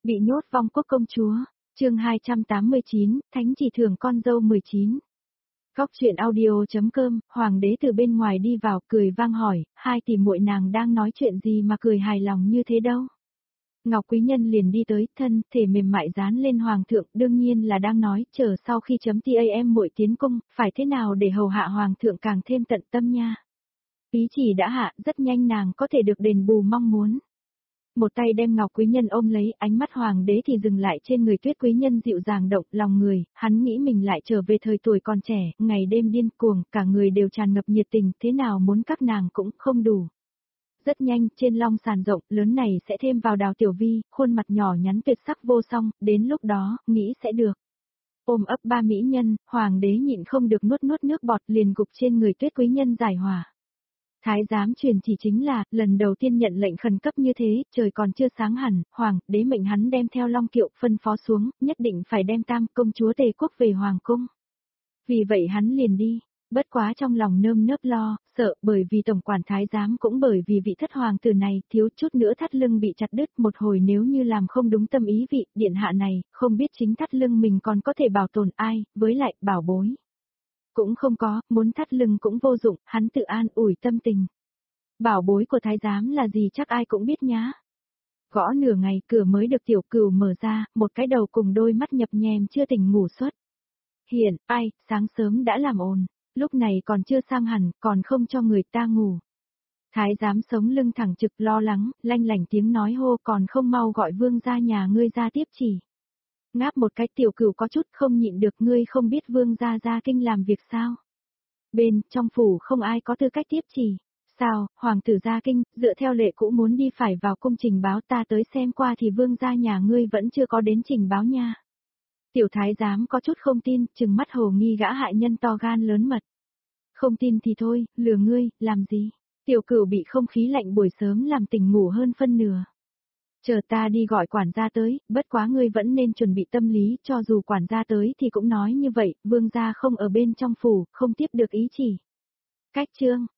Bị nhốt vong quốc công chúa, chương 289, thánh chỉ thưởng con dâu 19. Góc truyện audio.com, hoàng đế từ bên ngoài đi vào cười vang hỏi, hai tỷ muội nàng đang nói chuyện gì mà cười hài lòng như thế đâu. Ngọc Quý Nhân liền đi tới, thân thể mềm mại dán lên hoàng thượng, đương nhiên là đang nói, chờ sau khi chấm TAM muội tiến cung, phải thế nào để hầu hạ hoàng thượng càng thêm tận tâm nha. Ý chỉ đã hạ, rất nhanh nàng có thể được đền bù mong muốn. Một tay đem Ngọc Quý Nhân ôm lấy, ánh mắt hoàng đế thì dừng lại trên người Tuyết Quý Nhân dịu dàng động lòng người, hắn nghĩ mình lại trở về thời tuổi còn trẻ, ngày đêm điên cuồng, cả người đều tràn ngập nhiệt tình, thế nào muốn các nàng cũng không đủ. Rất nhanh, trên long sàn rộng, lớn này sẽ thêm vào Đào Tiểu Vi, khuôn mặt nhỏ nhắn tuyệt sắc vô song, đến lúc đó, nghĩ sẽ được. Ôm ấp ba mỹ nhân, hoàng đế nhịn không được nuốt nước bọt liền gục trên người Tuyết Quý Nhân giải hòa. Thái giám truyền chỉ chính là, lần đầu tiên nhận lệnh khẩn cấp như thế, trời còn chưa sáng hẳn, hoàng đế mệnh hắn đem theo long kiệu phân phó xuống, nhất định phải đem tam công chúa Tề Quốc về hoàng cung. Vì vậy hắn liền đi, bất quá trong lòng nơm nớp lo, sợ bởi vì tổng quản thái giám cũng bởi vì vị thất hoàng tử này thiếu chút nữa thắt lưng bị chặt đứt một hồi nếu như làm không đúng tâm ý vị điện hạ này, không biết chính thắt lưng mình còn có thể bảo tồn ai, với lại bảo bối. Cũng không có, muốn thắt lưng cũng vô dụng, hắn tự an ủi tâm tình. Bảo bối của thái giám là gì chắc ai cũng biết nhá. Gõ nửa ngày cửa mới được tiểu cừu mở ra, một cái đầu cùng đôi mắt nhập nhèm chưa tỉnh ngủ suốt. Hiền, ai, sáng sớm đã làm ồn, lúc này còn chưa sang hẳn, còn không cho người ta ngủ. Thái giám sống lưng thẳng trực lo lắng, lanh lảnh tiếng nói hô còn không mau gọi vương gia nhà ngươi ra tiếp chỉ. Ngáp một cái tiểu cửu có chút không nhịn được ngươi không biết vương gia ra kinh làm việc sao. Bên, trong phủ không ai có tư cách tiếp chỉ. Sao, hoàng tử ra kinh, dựa theo lệ cũ muốn đi phải vào cung trình báo ta tới xem qua thì vương gia nhà ngươi vẫn chưa có đến trình báo nha. Tiểu thái giám có chút không tin, trừng mắt hồ nghi gã hại nhân to gan lớn mật. Không tin thì thôi, lừa ngươi, làm gì? Tiểu cửu bị không khí lạnh buổi sớm làm tỉnh ngủ hơn phân nửa. Chờ ta đi gọi quản gia tới, bất quá ngươi vẫn nên chuẩn bị tâm lý, cho dù quản gia tới thì cũng nói như vậy, vương gia không ở bên trong phủ, không tiếp được ý chỉ. Cách chương,